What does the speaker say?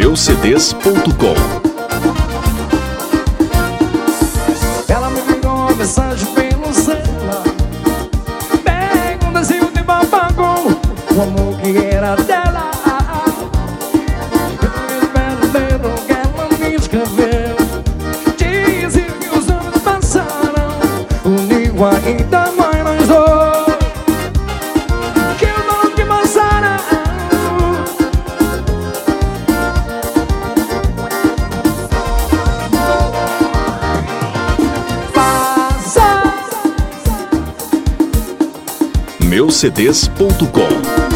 meucds.com. Ela me mandou uma mensagem pelo celular, bem um desenho de babagão, o amor que era dela. Eu que ela me escreveu, dizia que os anos passaram, comigo ainda mais nós dois, que os anos que passaram. meucds.com.